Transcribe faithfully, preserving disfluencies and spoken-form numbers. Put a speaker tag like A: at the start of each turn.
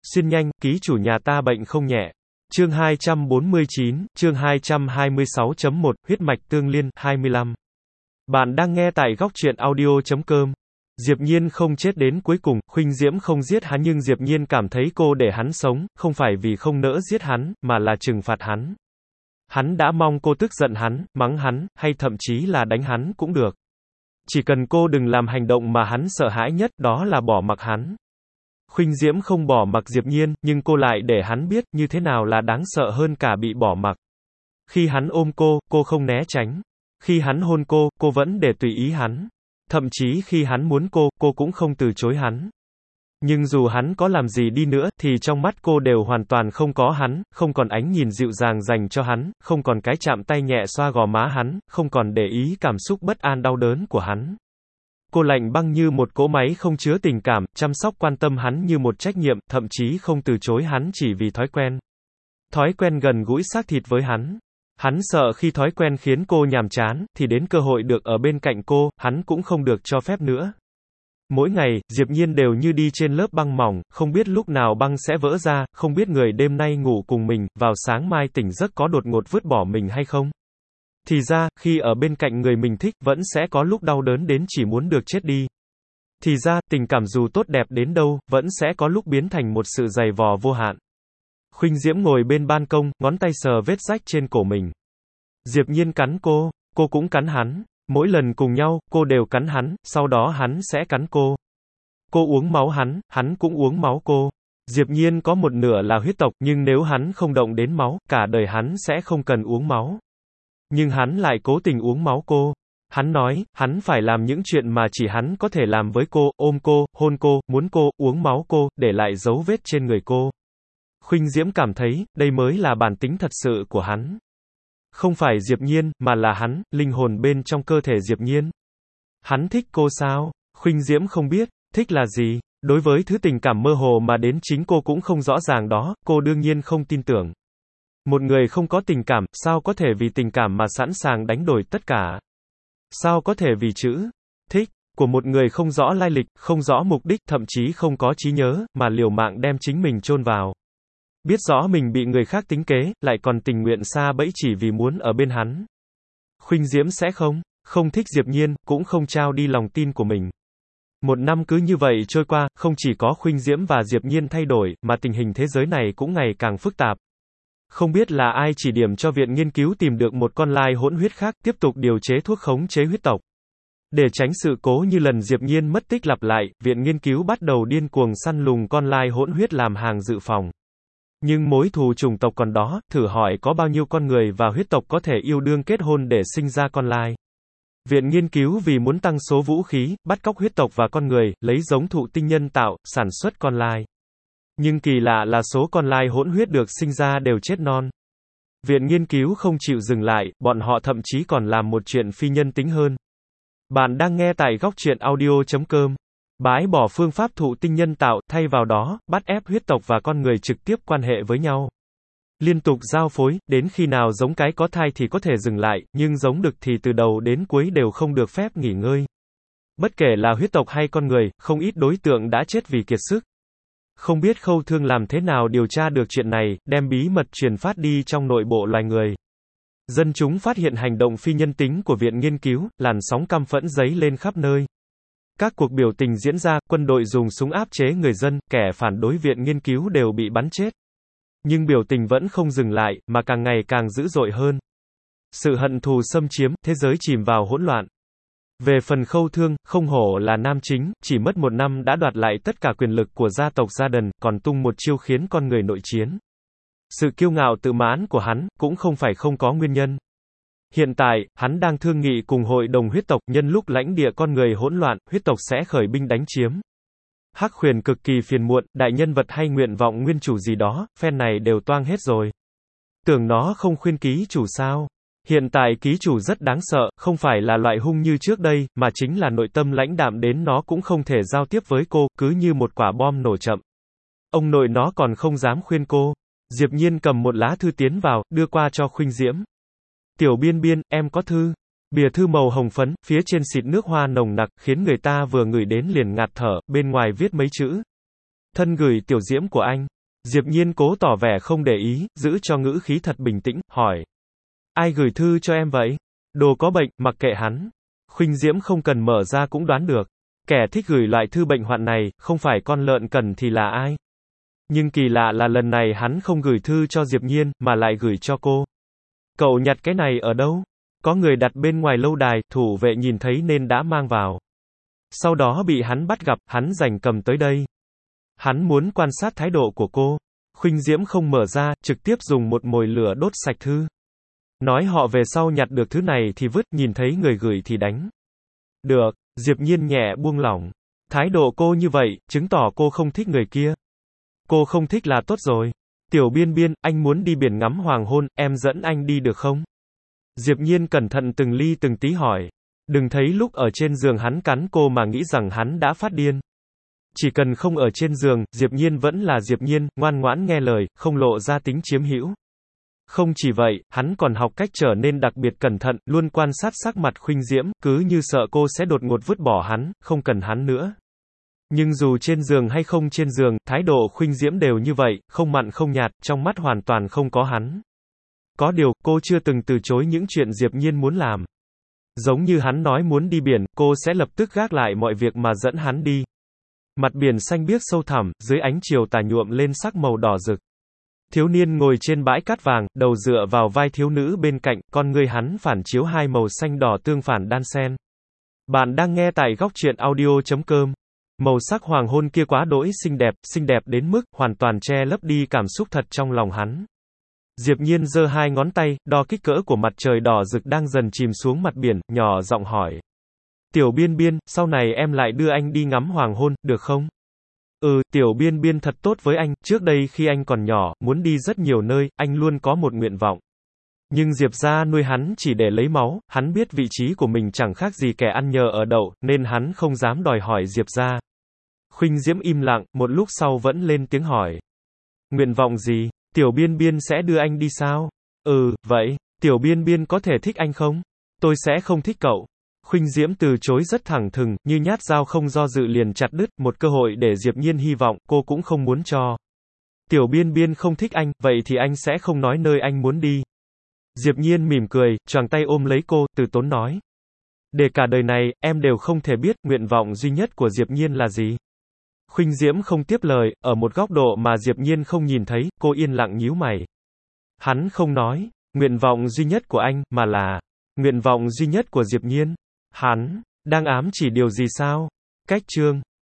A: Xin nhanh, ký chủ nhà ta bệnh không nhẹ. Chương hai trăm bốn mươi chín, chương hai trăm hai mươi sáu chấm một, huyết mạch tương liên, hai mươi lăm. Bạn đang nghe tại góc truyện audio chấm com. Diệp Nhiên không chết đến cuối cùng, Khuynh Diễm không giết hắn nhưng Diệp Nhiên cảm thấy cô để hắn sống, không phải vì không nỡ giết hắn, mà là trừng phạt hắn. Hắn đã mong cô tức giận hắn, mắng hắn, hay thậm chí là đánh hắn cũng được. Chỉ cần cô đừng làm hành động mà hắn sợ hãi nhất, đó là bỏ mặc hắn. Khuynh Diễm không bỏ mặc Diệp Nhiên, nhưng cô lại để hắn biết như thế nào là đáng sợ hơn cả bị bỏ mặc. Khi hắn ôm cô, cô không né tránh. Khi hắn hôn cô, cô vẫn để tùy ý hắn. Thậm chí khi hắn muốn cô, cô cũng không từ chối hắn. Nhưng dù hắn có làm gì đi nữa, thì trong mắt cô đều hoàn toàn không có hắn, không còn ánh nhìn dịu dàng dành cho hắn, không còn cái chạm tay nhẹ xoa gò má hắn, không còn để ý cảm xúc bất an đau đớn của hắn. Cô lạnh băng như một cỗ máy không chứa tình cảm, chăm sóc quan tâm hắn như một trách nhiệm, thậm chí không từ chối hắn chỉ vì thói quen. Thói quen gần gũi xác thịt với hắn. Hắn sợ khi thói quen khiến cô nhàm chán, thì đến cơ hội được ở bên cạnh cô, hắn cũng không được cho phép nữa. Mỗi ngày, Diệp Nhiên đều như đi trên lớp băng mỏng, không biết lúc nào băng sẽ vỡ ra, không biết người đêm nay ngủ cùng mình, vào sáng mai tỉnh giấc có đột ngột vứt bỏ mình hay không. Thì ra, khi ở bên cạnh người mình thích, vẫn sẽ có lúc đau đớn đến chỉ muốn được chết đi. Thì ra, tình cảm dù tốt đẹp đến đâu, vẫn sẽ có lúc biến thành một sự dày vò vô hạn. Khuynh Diễm ngồi bên ban công, ngón tay sờ vết rách trên cổ mình. Diệp Nhiên cắn cô, cô cũng cắn hắn. Mỗi lần cùng nhau, cô đều cắn hắn, sau đó hắn sẽ cắn cô. Cô uống máu hắn, hắn cũng uống máu cô. Diệp Nhiên có một nửa là huyết tộc, nhưng nếu hắn không động đến máu, cả đời hắn sẽ không cần uống máu. Nhưng hắn lại cố tình uống máu cô. Hắn nói, hắn phải làm những chuyện mà chỉ hắn có thể làm với cô, ôm cô, hôn cô, muốn cô, uống máu cô, để lại dấu vết trên người cô. Khuynh Diễm cảm thấy, đây mới là bản tính thật sự của hắn. Không phải Diệp Nhiên, mà là hắn, linh hồn bên trong cơ thể Diệp Nhiên. Hắn thích cô sao? Khuynh Diễm không biết, thích là gì? Đối với thứ tình cảm mơ hồ mà đến chính cô cũng không rõ ràng đó, cô đương nhiên không tin tưởng. Một người không có tình cảm, sao có thể vì tình cảm mà sẵn sàng đánh đổi tất cả? Sao có thể vì chữ thích của một người không rõ lai lịch, không rõ mục đích, thậm chí không có trí nhớ, mà liều mạng đem chính mình chôn vào? Biết rõ mình bị người khác tính kế, lại còn tình nguyện sa bẫy chỉ vì muốn ở bên hắn. Khuynh Diễm sẽ không, không thích Diệp Nhiên, cũng không trao đi lòng tin của mình. Một năm cứ như vậy trôi qua, không chỉ có Khuynh Diễm và Diệp Nhiên thay đổi, mà tình hình thế giới này cũng ngày càng phức tạp. Không biết là ai chỉ điểm cho viện nghiên cứu tìm được một con lai hỗn huyết khác, tiếp tục điều chế thuốc khống chế huyết tộc. Để tránh sự cố như lần Diệp Nhiên mất tích lặp lại, viện nghiên cứu bắt đầu điên cuồng săn lùng con lai hỗn huyết làm hàng dự phòng. Nhưng mối thù chủng tộc còn đó, thử hỏi có bao nhiêu con người và huyết tộc có thể yêu đương kết hôn để sinh ra con lai. Viện nghiên cứu vì muốn tăng số vũ khí, bắt cóc huyết tộc và con người, lấy giống thụ tinh nhân tạo, sản xuất con lai. Nhưng kỳ lạ là số con lai hỗn huyết được sinh ra đều chết non. Viện nghiên cứu không chịu dừng lại, bọn họ thậm chí còn làm một chuyện phi nhân tính hơn. Bạn đang nghe tại góc truyện audio chấm com. Bãi bỏ phương pháp thụ tinh nhân tạo, thay vào đó, bắt ép huyết tộc và con người trực tiếp quan hệ với nhau. Liên tục giao phối, đến khi nào giống cái có thai thì có thể dừng lại, nhưng giống đực thì từ đầu đến cuối đều không được phép nghỉ ngơi. Bất kể là huyết tộc hay con người, không ít đối tượng đã chết vì kiệt sức. Không biết Khâu Thương làm thế nào điều tra được chuyện này, đem bí mật truyền phát đi trong nội bộ loài người. Dân chúng phát hiện hành động phi nhân tính của viện nghiên cứu, làn sóng căm phẫn dấy lên khắp nơi. Các cuộc biểu tình diễn ra, quân đội dùng súng áp chế người dân, kẻ phản đối viện nghiên cứu đều bị bắn chết. Nhưng biểu tình vẫn không dừng lại, mà càng ngày càng dữ dội hơn. Sự hận thù xâm chiếm, thế giới chìm vào hỗn loạn. Về phần Khâu Thương, không hổ là nam chính, chỉ mất một năm đã đoạt lại tất cả quyền lực của gia tộc Gia Đần, còn tung một chiêu khiến con người nội chiến. Sự kiêu ngạo tự mãn của hắn, cũng không phải không có nguyên nhân. Hiện tại, hắn đang thương nghị cùng hội đồng huyết tộc, nhân lúc lãnh địa con người hỗn loạn, huyết tộc sẽ khởi binh đánh chiếm. Hắc Huyền cực kỳ phiền muộn, đại nhân vật hay nguyện vọng nguyên chủ gì đó, phen này đều toang hết rồi. Tưởng nó không khuyên ký chủ sao? Hiện tại ký chủ rất đáng sợ, không phải là loại hung như trước đây, mà chính là nội tâm lãnh đạm đến nó cũng không thể giao tiếp với cô, cứ như một quả bom nổ chậm. Ông nội nó còn không dám khuyên cô. Diệp Nhiên cầm một lá thư tiến vào, đưa qua cho Khuynh Diễm. Tiểu Biên Biên, em có thư. Bìa thư màu hồng phấn, phía trên xịt nước hoa nồng nặc, khiến người ta vừa ngửi đến liền ngạt thở, bên ngoài viết mấy chữ. Thân gửi Tiểu Diễm của anh. Diệp Nhiên cố tỏ vẻ không để ý, giữ cho ngữ khí thật bình tĩnh, hỏi. Ai gửi thư cho em vậy? Đồ có bệnh, mặc kệ hắn. Khuynh Diễm không cần mở ra cũng đoán được. Kẻ thích gửi loại thư bệnh hoạn này, không phải con lợn cần thì là ai? Nhưng kỳ lạ là lần này hắn không gửi thư cho Diệp Nhiên, mà lại gửi cho cô. Cậu nhặt cái này ở đâu? Có người đặt bên ngoài lâu đài, thủ vệ nhìn thấy nên đã mang vào. Sau đó bị hắn bắt gặp, hắn giành cầm tới đây. Hắn muốn quan sát thái độ của cô. Khuynh Diễm không mở ra, trực tiếp dùng một mồi lửa đốt sạch thư. Nói họ về sau nhặt được thứ này thì vứt, nhìn thấy người gửi thì đánh. Được, Diệp Nhiên nhẹ buông lỏng. Thái độ cô như vậy, chứng tỏ cô không thích người kia. Cô không thích là tốt rồi. Tiểu Biên Biên, anh muốn đi biển ngắm hoàng hôn, em dẫn anh đi được không? Diệp Nhiên cẩn thận từng ly từng tí hỏi. Đừng thấy lúc ở trên giường hắn cắn cô mà nghĩ rằng hắn đã phát điên. Chỉ cần không ở trên giường, Diệp Nhiên vẫn là Diệp Nhiên, ngoan ngoãn nghe lời, không lộ ra tính chiếm hữu. Không chỉ vậy, hắn còn học cách trở nên đặc biệt cẩn thận, luôn quan sát sắc mặt Khuynh Diễm, cứ như sợ cô sẽ đột ngột vứt bỏ hắn, không cần hắn nữa. Nhưng dù trên giường hay không trên giường, thái độ Khuynh Diễm đều như vậy, không mặn không nhạt, trong mắt hoàn toàn không có hắn. Có điều, cô chưa từng từ chối những chuyện Diệp Nhiên muốn làm. Giống như hắn nói muốn đi biển, cô sẽ lập tức gác lại mọi việc mà dẫn hắn đi. Mặt biển xanh biếc sâu thẳm, dưới ánh chiều tà nhuộm lên sắc màu đỏ rực. Thiếu niên ngồi trên bãi cát vàng, đầu dựa vào vai thiếu nữ bên cạnh, con người hắn phản chiếu hai màu xanh đỏ tương phản đan xen. Bạn đang nghe tại góc truyện audio chấm com. Màu sắc hoàng hôn kia quá đỗi xinh đẹp, xinh đẹp đến mức hoàn toàn che lấp đi cảm xúc thật trong lòng hắn. Diệp Nhiên giơ hai ngón tay, đo kích cỡ của mặt trời đỏ rực đang dần chìm xuống mặt biển, nhỏ giọng hỏi. Tiểu Biên Biên, sau này em lại đưa anh đi ngắm hoàng hôn, được không? Ừ, Tiểu Biên Biên thật tốt với anh, trước đây khi anh còn nhỏ, muốn đi rất nhiều nơi, anh luôn có một nguyện vọng. Nhưng Diệp gia nuôi hắn chỉ để lấy máu, hắn biết vị trí của mình chẳng khác gì kẻ ăn nhờ ở đậu, nên hắn không dám đòi hỏi Diệp gia. Khuynh Diễm im lặng, một lúc sau vẫn lên tiếng hỏi. Nguyện vọng gì? Tiểu Biên Biên sẽ đưa anh đi sao? Ừ, vậy, Tiểu Biên Biên có thể thích anh không? Tôi sẽ không thích cậu. Khuynh Diễm từ chối rất thẳng thừng, như nhát dao không do dự liền chặt đứt, một cơ hội để Diệp Nhiên hy vọng, cô cũng không muốn cho. Tiểu Biên Biên không thích anh, vậy thì anh sẽ không nói nơi anh muốn đi. Diệp Nhiên mỉm cười, choàng tay ôm lấy cô, từ tốn nói. Để cả đời này, em đều không thể biết, nguyện vọng duy nhất của Diệp Nhiên là gì. Khuynh Diễm không tiếp lời, ở một góc độ mà Diệp Nhiên không nhìn thấy, cô yên lặng nhíu mày. Hắn không nói, nguyện vọng duy nhất của anh, mà là, nguyện vọng duy nhất của Diệp Nhiên. Hắn, đang ám chỉ điều gì sao? Cách chương.